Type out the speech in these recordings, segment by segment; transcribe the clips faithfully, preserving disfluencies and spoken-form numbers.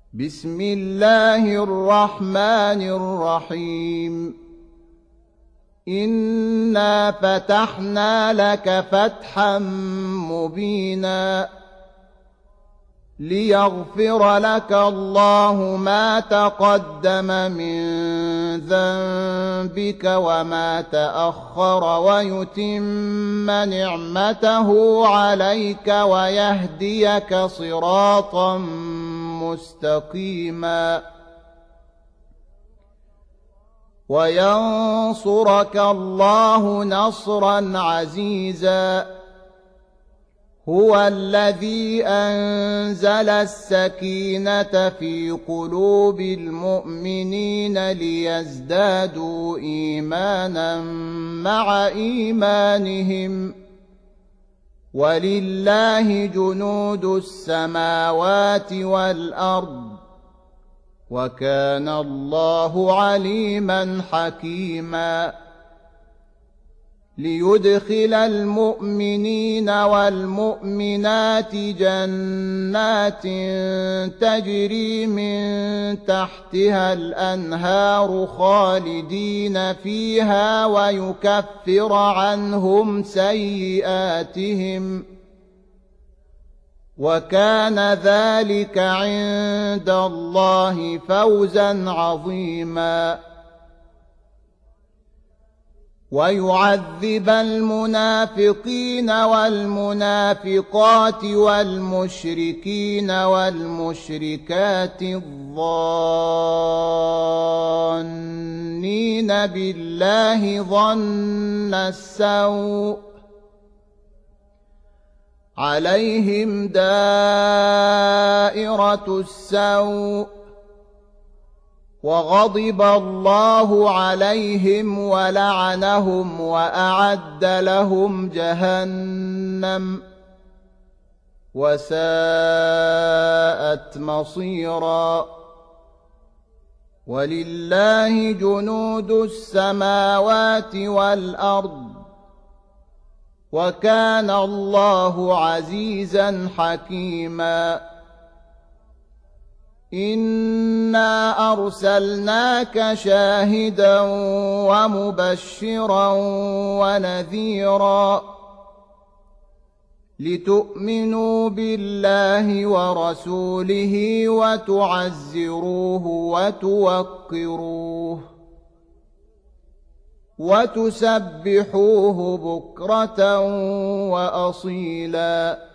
بسم الله الرحمن الرحيم إنا فتحنا لك فتحا مبينا ليغفر لك الله ما تقدم من ذنبك وما تأخر ويتم نعمته عليك ويهديك صراطا مستقيما وينصرك الله نصرا عزيزا هو الذي أنزل السكينة في قلوب المؤمنين ليزدادوا إيمانا مع إيمانهم ولله جنود السماوات والأرض وكان الله عليما حكيما ليدخل المؤمنين والمؤمنات جنات تجري من تحتها الأنهار خالدين فيها ويكفر عنهم سيئاتهم وكان ذلك عند الله فوزا عظيما ويعذب المنافقين والمنافقات والمشركين والمشركات الظانين بالله ظن السوء عليهم دائرة السوء وغضب الله عليهم ولعنهم وأعد لهم جهنم وساءت مصيرا ولله جنود السماوات والأرض وكان الله عزيزا حكيما إنا أرسلناك شاهدا ومبشرا ونذيرا لتؤمنوا بالله ورسوله وتعزروه وتوقروه وتسبحوه بكرة وأصيلا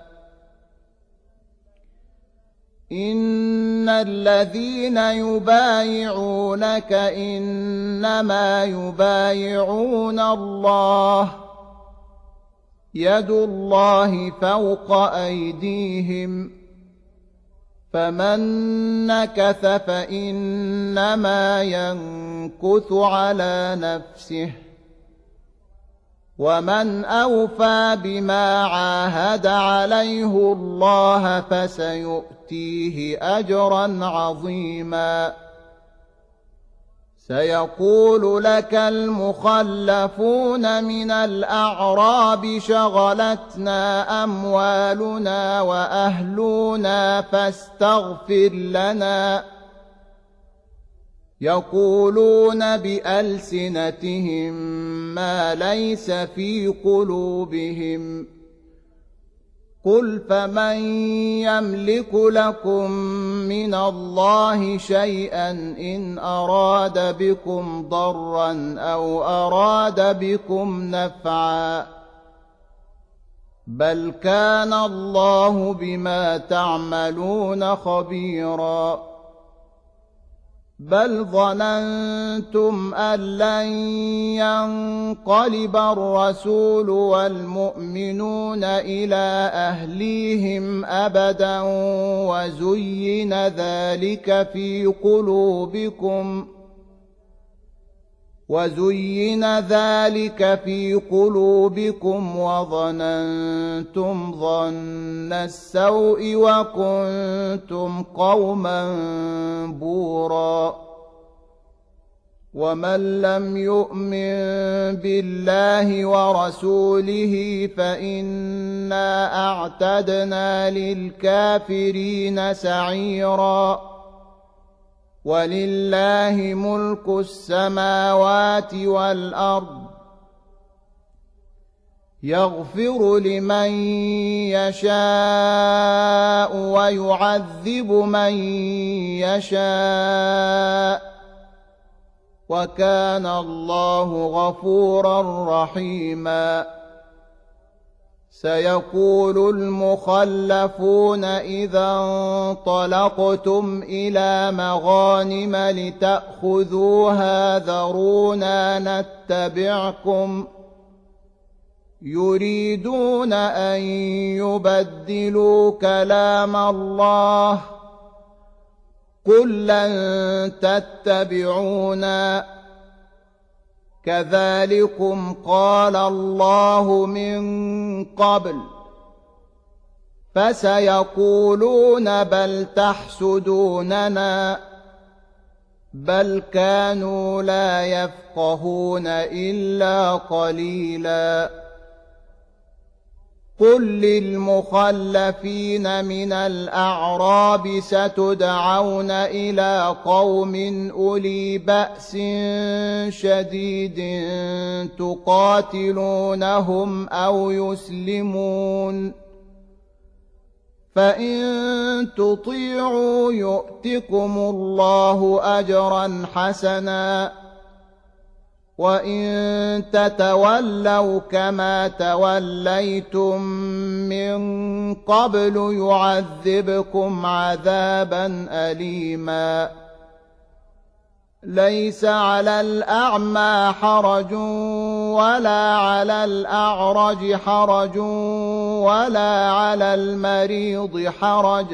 إن الذين يبايعونك إنما يبايعون الله يد الله فوق أيديهم فمن نكث فإنما ينكث على نفسه ومن أوفى بما عاهد عليه الله فسيؤتيه أجرا عظيما سيقول لك المخلفون من الأعراب شغلتنا أموالنا وأهلنا فاستغفر لنا يقولون بألسنتهم ما ليس في قلوبهم قل فمن يملك لكم من الله شيئا إن أراد بكم ضرا أو أراد بكم نفعا بل كان الله بما تعملون خبيرا بل ظننتم أن لن ينقلب الرسول والمؤمنون إلى أهليهم أبدا وزين ذلك في قلوبكم وزين ذلك في قلوبكم وظننتم ظن السوء وكنتم قوما بورا ومن لم يؤمن بالله ورسوله فإنا أعتدنا للكافرين سعيرا ولله ملك السماوات والأرض يغفر لمن يشاء ويعذب من يشاء وكان الله غفورا رحيما سيقول المخلفون إذا انطلقتم إلى مغانم لتأخذوها ذرونا نتبعكم يريدون أن يبدلوا كلام الله قل لن تتبعونا كذلكم قال الله من قبل فسيقولون بل تحسدوننا بل كانوا لا يفقهون إلا قليلا قل للمخلفين من الأعراب ستدعون إلى قوم أولي بأس شديد تقاتلونهم أو يسلمون فإن تطيعوا يؤتكم الله أجرا حسنا وإن تتولوا كما توليتم من قبل يعذبكم عذابا أليما ليس على الأعمى حرج ولا على الأعرج حرج ولا على المريض حرج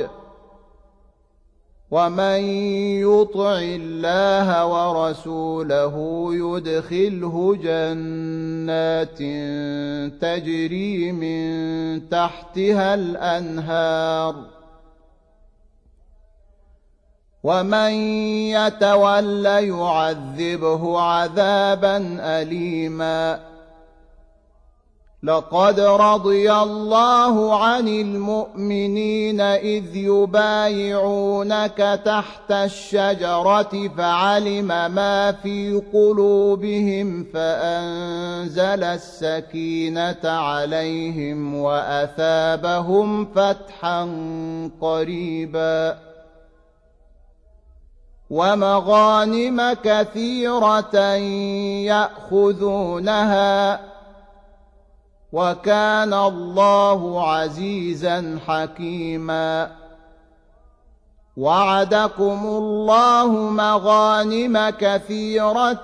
ومن يطع الله ورسوله يدخله جنات تجري من تحتها الأنهار ومن يتول يعذبه عذابا أليما لقد رضي الله عن المؤمنين إذ يبايعونك تحت الشجرة فعلم ما في قلوبهم فأنزل السكينة عليهم وأثابهم فتحا قريبا ومغانم كثيرة يأخذونها وكان الله عزيزا حكيما وعدكم الله مغانم كثيرة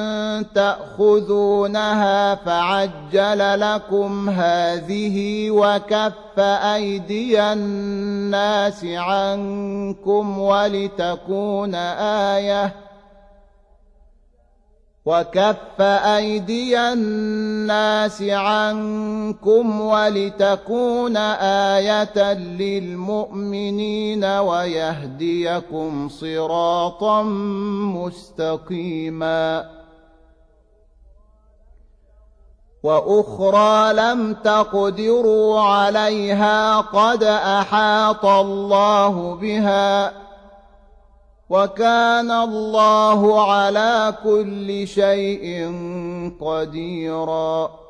تأخذونها فعجل لكم هذه وكف أيدي الناس عنكم ولتكون آية وكف أيدي الناس عنكم ولتكون آية للمؤمنين ويهديكم صراطا مستقيما وأخرى لم تقدروا عليها قد أحاط الله بها وكان الله على كل شيء قديرا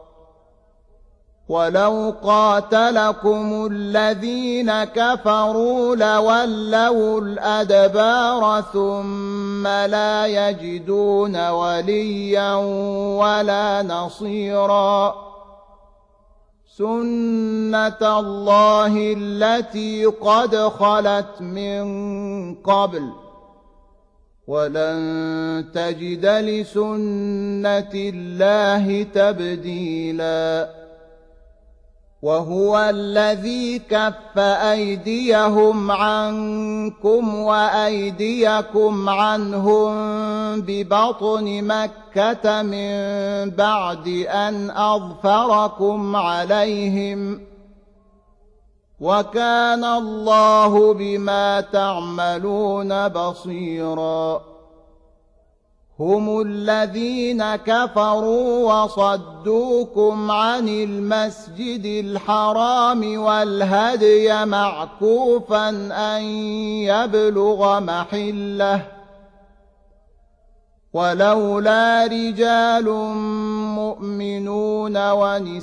ولو قاتلكم الذين كفروا لولوا الأدبار ثم لا يجدون وليا ولا نصيرا سنة الله التي قد خلت من قبل ولن تجد لسنة الله تبديلا وهو الذي كف أيديهم عنكم وأيديكم عنهم ببطن مكة من بعد أن أظفركم عليهم وكان الله بما تعملون بصيرا هم الذين كفروا وصدوكم عن المسجد الحرام والهدي معكوفا أن يبلغ محله ولولا رجال مؤمنون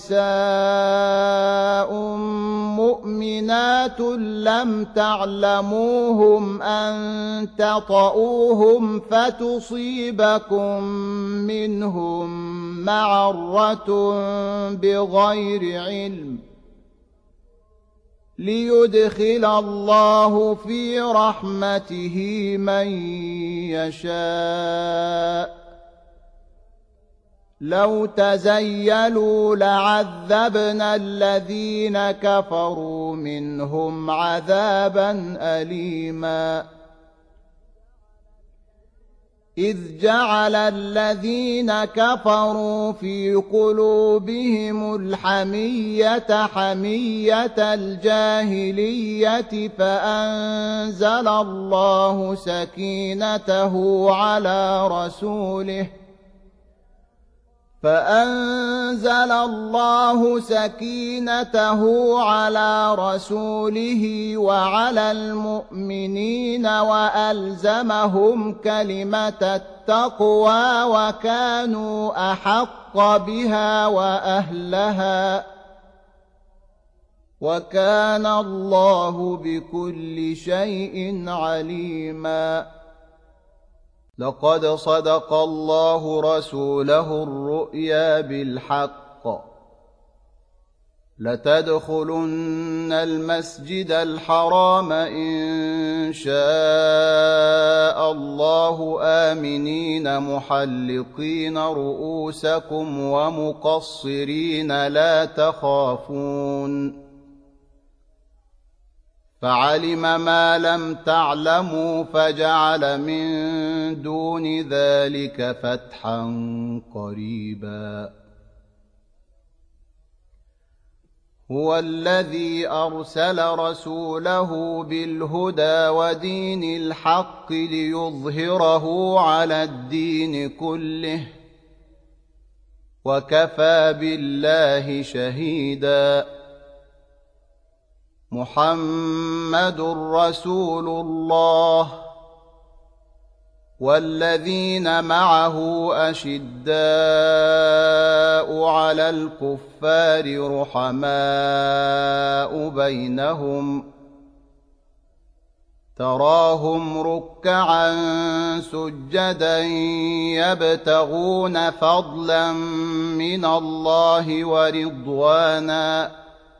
ونساء مؤمنات لم تعلموهم أن تطؤوهم فتصيبكم منهم معرة بغير علم ليدخل الله في رحمته من يشاء لو تزيلوا لعذبنا الذين كفروا منهم عذابا أليما إذ جعل الذين كفروا في قلوبهم الحمية حمية الجاهلية فأنزل الله سكينته على رسوله فأنزل الله سكينته على رسوله وعلى المؤمنين وألزمهم كلمة التقوى وكانوا أحق بها وأهلها وكان الله بكل شيء عليما لقد صدق الله رسوله الرؤيا بالحق لتدخلن المسجد الحرام إن شاء الله آمنين محلقين رؤوسكم ومقصرين لا تخافون فعلم ما لم تعلموا فجعل من دون ذلك فتحا قريبا هو الذي أرسل رسوله بالهدى ودين الحق ليظهره على الدين كله وكفى بالله شهيدا محمد رسول الله والذين معه أشداء على الكفار رحماء بينهم تراهم ركعا سجدا يبتغون فضلا من الله ورضوانا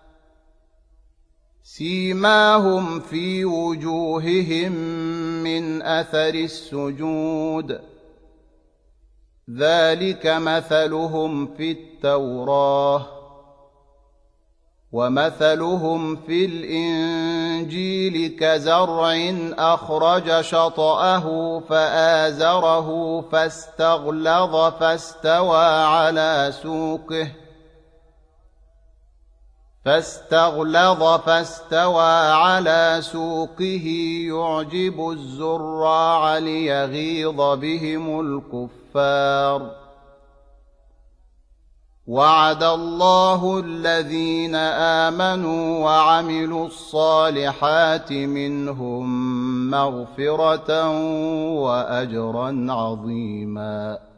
سيماهم في وجوههم من أثر السجود ذلك مثلهم في التوراة ومثلهم في الإنجيل كزرع أخرج شطأه فآزره فاستغلظ فاستوى على سوقه فاستغلظ فاستوى على سوقه يعجب الزراع ليغيظ بهم الكفار وعد الله الذين آمنوا وعملوا الصالحات منهم مغفرة وأجرا عظيما